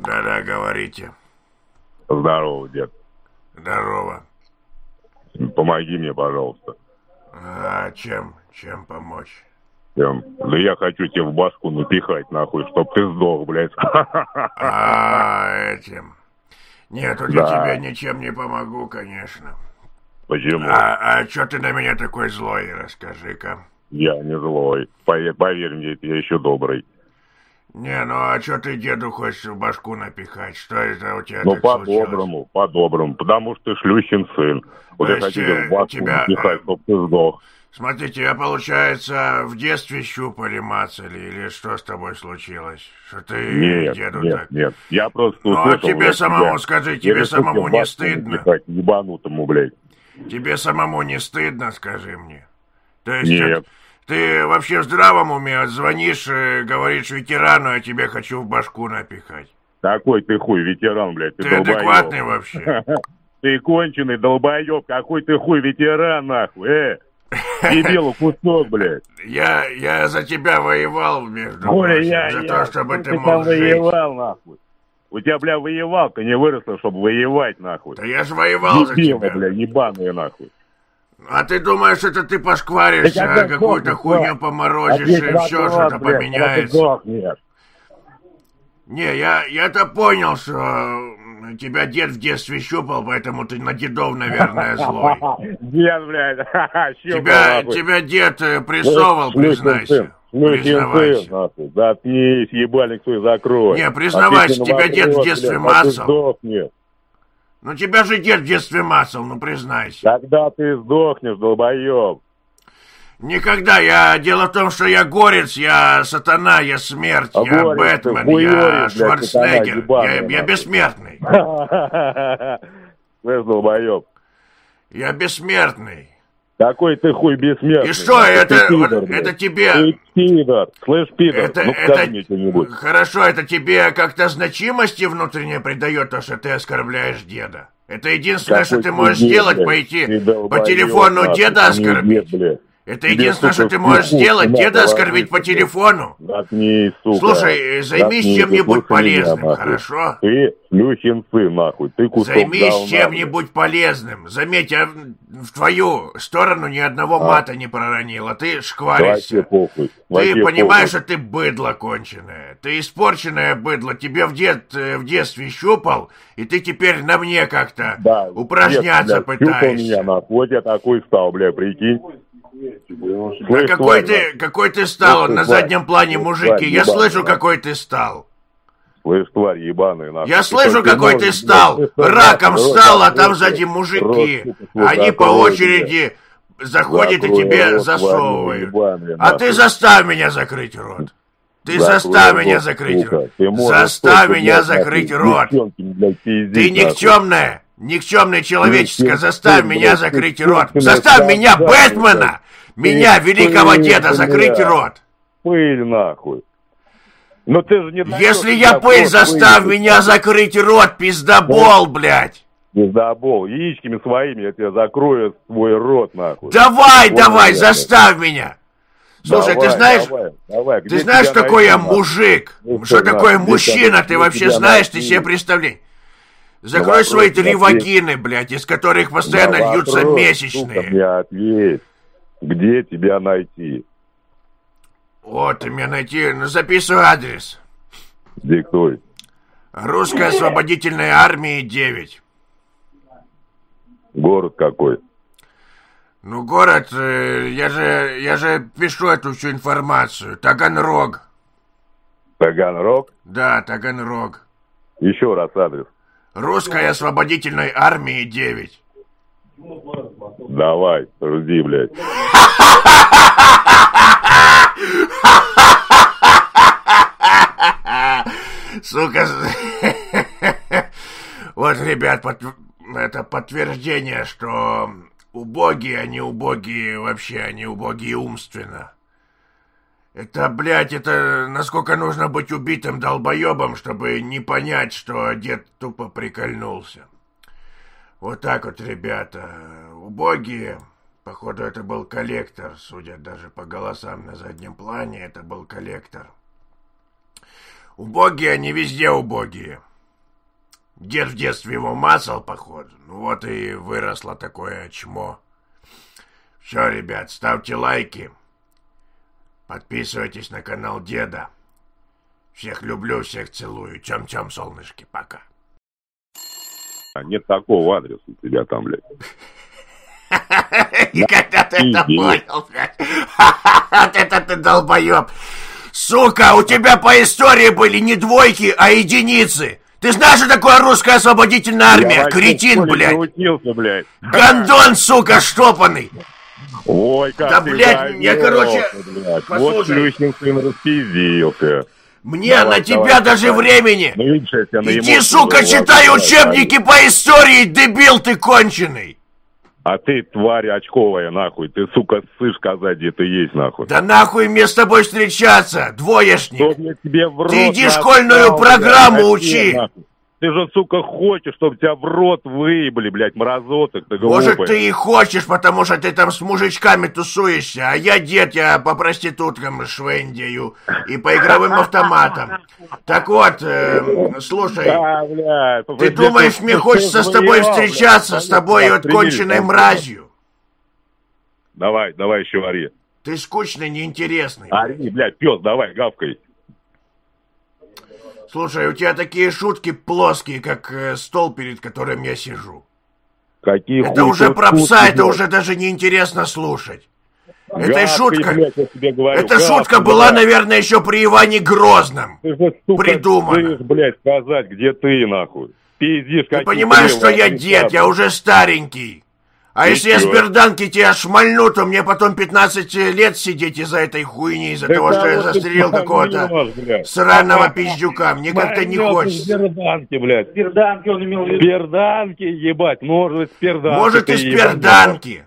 Да-да, говорите. Здорово, дед. Здорово. Помоги мне, пожалуйста. А чем? Чем помочь? Да я хочу тебе в башку напихать, нахуй, чтоб ты сдох, блядь. Этим. Нет, тут я Да. тебе ничем не помогу, конечно. Почему? А чё ты на меня такой злой, расскажи-ка. Я не злой. Поверь мне, я еще добрый. Не, ну а чё ты деду хочешь в башку напихать? Что это у тебя Ну, так случилось? по-доброму, потому что ты шлющин сын. Вот То я есть, хочу тебе в башку тебя, напихать, чтоб ты сдох. Смотри, тебя, получается, в детстве щупали, мацали, или что с тобой случилось? Что ты деду так... Нет. Я просто Ну, а услышал, тебе блядь, самому, тебя. скажи, Я тебе решил тебе самому в не башку стыдно? напихать, ебанутому, блядь. Тебе самому не стыдно, скажи мне? То есть Нет. ты вообще в здравом уме звонишь, говоришь ветерану, а тебе хочу в башку напихать? Какой ты хуй, ветеран, блядь, ты Ты долбоёб. адекватный вообще? Ты конченый долбоёб, какой ты хуй, ветеран, нахуй, дебилу кусок, блядь. Я за тебя воевал, между Коля, прочим, за то, чтобы ты мог там жить. воевал, нахуй. У тебя, бля, воевалка не выросла, чтобы воевать, нахуй. Да я же воевал за Дебилы, тебя. бля, ебаные, нахуй. А ты думаешь, это ты пошкваришься, какую-то хуйню поморозишь, и все что-то поменяется? Не, я-то понял, что тебя дед в детстве щупал, поэтому ты на дедов, наверное, злой. Дед, блядь, Тебя дед прессовал, признайся. Признавайся. нахуй. Заткнись, ебальник свой закрой. Не, признавайся, тебя дед в детстве мацал. Ну тебя же дед в детстве мацал, ну признайся. Когда ты сдохнешь, долбоёб? Никогда. Дело в том, что я горец, я сатана, я смерть, я Бэтмен, я Шварценеггер, я бессмертный. Слышь, долбоёб. Я бессмертный. Какой ты хуй бессмертный? И что, это тебе... Ты пидор, слышь, пидор, скажи мне что-нибудь. Хорошо, это тебе как-то значимости внутренне придает то, что ты оскорбляешь деда? Это единственное, что ты можешь сделать, пойти по телефону деда оскорбить? Это единственное, что ты можешь сделать, деда оскорбить по телефону? Заткнись, сука. Слушай, займись чем-нибудь полезным, хорошо? Ты шлюхин сын, нахуй, ты кусок Займись чем-нибудь полезным. Заметь, я в твою сторону ни одного мата не проронил, а ты шкваришься. Ты понимаешь, что ты быдло конченое. Ты испорченное быдло. Тебе в детстве щупал, и ты теперь на мне как-то упражняться пытаешься. Меня, нахуй. Вот я такой стал, бля, прикинь. Да какой ты стал, на заднем плане мужики. Я слышу, какой ты стал. Слышь, тварь ебаная, нахуй. Я слышу, какой ты стал. Раком стал, а там сзади мужики. Они по очереди заходят и тебе засовывают. А ты заставь меня закрыть рот. Ты заставь меня закрыть рот. Заставь меня закрыть рот. Ты никчемная. Никчемное человеческое, заставь меня закрыть рот. Заставь меня, Бэтмена, меня, великого деда, закрыть рот. Пыль, нахуй. Но ты же не... Если я пыль, заставь меня закрыть рот, пиздобол, блядь. Пиздобол, яичками своими я тебе закрою свой рот, нахуй. Давай, заставь меня. Слушай, ты знаешь, ты знаешь, что такое мужик? Что такое мужчина? Ты вообще знаешь, ты себе представляешь? Закрой свои 3 вагины, блядь, из которых постоянно льются месячные. Мне ответь, где тебя найти? Вот, ты меня найти, записывай адрес. Диктуй. Русская освободительная армия 9. Город какой? Ну, город, я же пишу эту всю информацию. Таганрог. Таганрог? Да, Таганрог. Еще раз адрес. Русской освободительной армии 9. Давай, жди, блядь. Сука. Вот, ребят, это подтверждение, что убогие, они убогие вообще, они убогие умственно. Это, блядь, это насколько нужно быть убитым долбоебом, чтобы не понять, что дед тупо прикольнулся. Вот так вот, ребята, убогие. Походу, это был коллектор, судя даже по голосам на заднем плане, это был коллектор. Убогие, они везде убогие. Дед в детстве его мацал, походу. Ну вот и выросло такое чмо. Все, ребят, ставьте лайки. Подписывайтесь на канал деда. Всех люблю, всех целую. Тем-тем, солнышки, пока. Нет такого адреса у тебя там, блядь. И когда ты это понял, блядь? Вот это ты долбоеб. Сука, у тебя по истории были не двойки, а единицы. Ты знаешь, что такое русская освободительная армия? Кретин, блядь. Гондон, сука, штопанный. Ой, как да, блядь, я, короче, послушай. Вот Шлюхин сын распиздился. Мне давай, на тебя даже времени. Ну, видишь, иди, сука, читай учебники по истории, дебил ты конченый. А ты, тварь очковая, нахуй. Ты, сука, ссышь сказать, где ты есть, нахуй. Да нахуй мне с тобой встречаться, двоечник. Тебе в рот ты иди школьную программу учи. Нахуй. Ты же, сука, хочешь, чтобы тебя в рот выебали, блядь, мразоток. Ты может, ты и хочешь, потому что ты там с мужичками тусуешься, а я, дед, я по проституткам швендею и по игровым автоматам. Так вот, слушай, да, ты думаешь, мне хочется с тобой встречаться, с тобой вот конченной мразью? Давай еще ори. Ты скучный, неинтересный. Ори, блядь, пес, давай, гавкай. Слушай, у тебя такие шутки плоские, как стол, перед которым я сижу. Какие это уже про пса, это уже даже неинтересно слушать. Это шутка. Блядь, я тебе говорю, эта шутка была, наверное, еще при Иване Грозном. Ты же, сука, придумана. Ты, блядь, сказать, где ты, нахуй. Пиздишь, ты понимаешь, что я дед, я уже старенький. А если я с берданки тебя шмальну, то мне потом 15 лет сидеть из-за этой хуйни, из-за того, что я застрелил какого-то сраного пиздюка. Мне как-то не хочется. Берданки, блядь. Берданки он имел в виду. Берданки, ебать, может, с перданки. Может, и с перданки.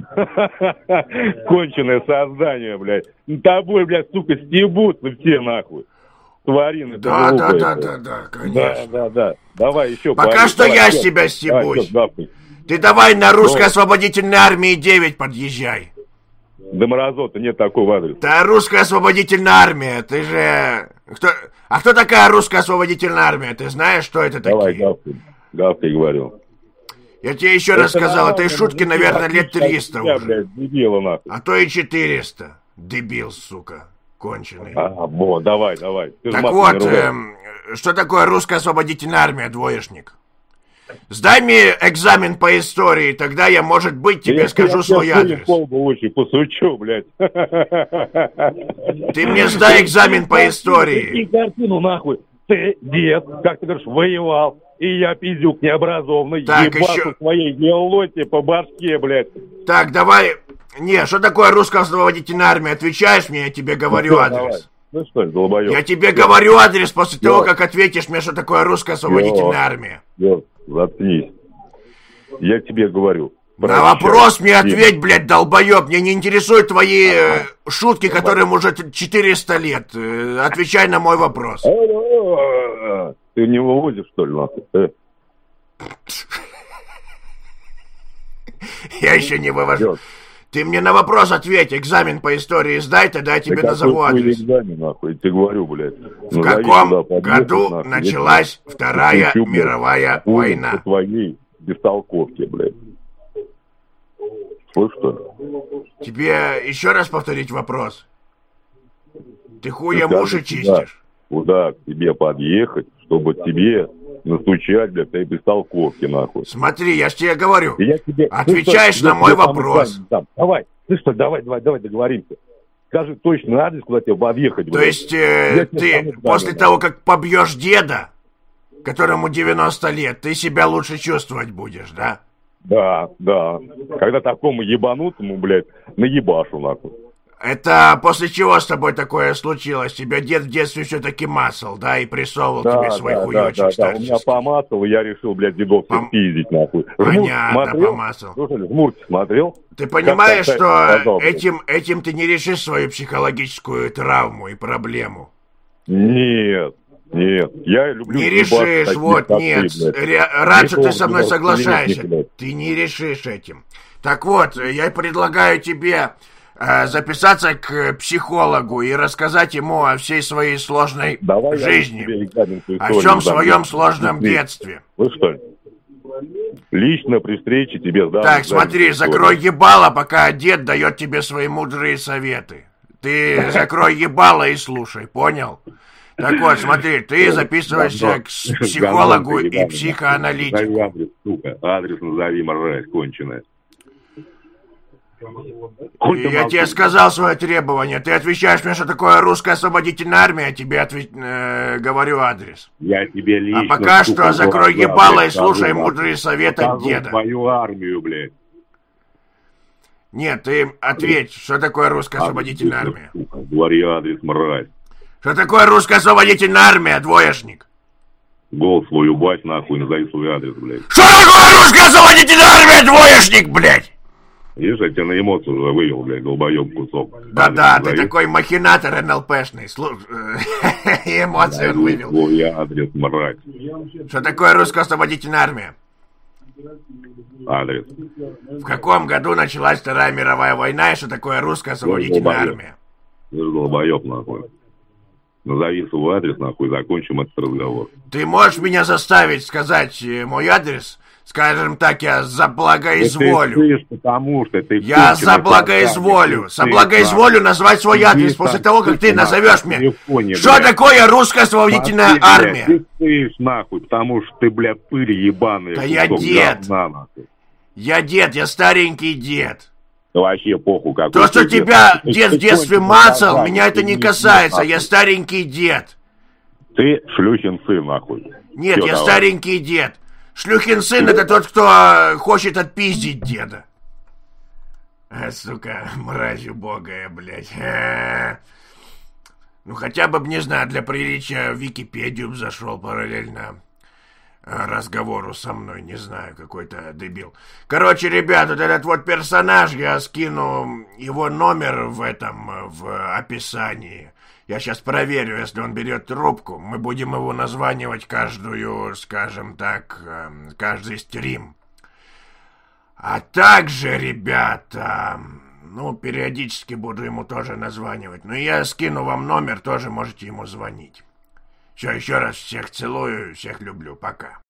Конченое создание, блядь. Тобой, блядь, сука, стебутся все, нахуй. Тварины. Да, конечно. Да. Давай еще. Пока что я с тебя стебусь. Ты давай на русской освободительной армии 9 подъезжай. Да мразота нет такого адреса. Да русская освободительная армия, ты же... кто такая русская освободительная армия? Ты знаешь, что это давай, такие? Давай, говорил. Я тебе еще раз сказал, этой шутки, наверное, лет 300 уже. Блядь, дебила, нахуй. А то и 400. Дебил, сука, конченый. Давай. Так вот, что такое русская освободительная армия, двоечник? Сдай мне экзамен по истории, тогда я, может быть, тебе скажу свой адрес. Я посучу, блядь. Ты мне сдай экзамен по истории. Картину, нахуй. Ты, дед, как ты говоришь, воевал. И я, пиздюк необразованный, ебашу своей геолоте по башке, блядь. Так, давай... Не, что такое русская освободительная армия? Отвечаешь мне, я тебе говорю адрес. Давай. Ну что ж, долбоёб. Я тебе говорю адрес после того, как ответишь мне, что такое русская освободительная армия. Заткнись. Я тебе говорю. На вопрос мне ответь, блядь, долбоёб. Мне не интересуют твои шутки, которым уже 400 лет. Отвечай на мой вопрос. Ты не выводишь, что ли, нахуй? Я еще не вывожу. Ты мне на вопрос ответь, экзамен по истории сдай, тогда я тебе назову адрес. Экзамен, нахуй, я тебе говорю, блядь. В каком году началась Вторая мировая война? По твоей бестолковке, блядь. Слышь, что ли? Тебе еще раз повторить вопрос? Ты хуем уши чистишь? Куда к тебе подъехать, чтобы тебе настучать, блядь, этой бестолковки, нахуй. Смотри, я ж тебе говорю. Отвечаешь на мой вопрос. Давай, давай договоримся. Скажи точный адрес, куда тебе подъехать. То есть ты после того, как побьешь деда, которому 90 лет, ты себя лучше чувствовать будешь, да? Да. Когда такому ебанутому, блядь, наебашу, нахуй. Это после чего с тобой такое случилось? Тебя дед в детстве все-таки мацал, да, и присовывал тебе свой хуёчек старческий. У меня помацал, и я решил, блядь, дедов пиздить, нахуй. Понятно, помацал. Слушай, Жмурк смотрел? Ты понимаешь, что этим ты не решишь свою психологическую травму и проблему? Нет, я люблю... Не решишь, вот, нет. Раньше ты со мной соглашаешься. Ты не решишь этим. Так вот, я предлагаю тебе записаться к психологу и рассказать ему о всей своей сложной жизни, о всем своем сложном детстве. Вы что? Лично при встрече тебе... Так, смотри, закрой ебало, пока дед дает тебе свои мудрые советы. Ты закрой ебало и слушай, понял? Так вот, смотри, ты записываешься к психологу и психоаналитику. Назови адрес, сука. Адрес назови, мразь конченая. Я тебе сказал свое требование. Ты отвечаешь мне, что такое русская освободительная армия, я тебе говорю адрес. Я тебе лично... А пока что закрой ебало и слушай мудрые советы деда. Твою армию, блядь. Нет, ты ответь, что такое русская освободительная армия. Говори адрес, мразь. Что такое русская освободительная армия, двоечник? Голос свой убавь, нахуй, назови свой адрес, блядь. Что такое русская освободительная армия, двоечник, блядь? Видишь, я тебя на эмоцию уже вывел, блядь, долбоёб кусок. Да-да, ты такой махинатор НЛПшный. Эмоции он вывел. Свой адрес, мразь. Что такое русская освободительная армия? Адрес. В каком году началась Вторая мировая война и что такое русская освободительная армия? Ты же долбоёб, нахуй. Назови свой адрес, нахуй, закончим этот разговор. Ты можешь меня заставить сказать мой адрес? Скажем так, я заблагоизволю. Потому что ты... Я заблагоизволю. Заблагоизволю назвать свой адрес после того, как ты назовешь мне. Что такое русская освободительная армия? Ты стоишь, нахуй, потому что ты, блядь, пыль ебаный. Да я дед. Я дед, я старенький дед. Вообще похуй какой. То, что тебя дед в детстве мацал, меня это не касается. Я старенький дед. Ты шлюхин сын, нахуй. Нет, я старенький дед. Шлюхин сын — это тот, кто хочет отпиздить деда. Сука, мразь убогая, блядь. Ну, хотя бы, не знаю, для приличия в Википедию зашел параллельно разговору со мной, не знаю, какой-то дебил. Короче, ребят, вот этот вот персонаж, я скину его номер в описании. Я сейчас проверю, если он берет трубку. Мы будем его названивать каждую, скажем так, каждый стрим. А также, ребята, периодически буду ему тоже названивать. Но я скину вам номер, тоже можете ему звонить. Все, еще раз всех целую, всех люблю. Пока.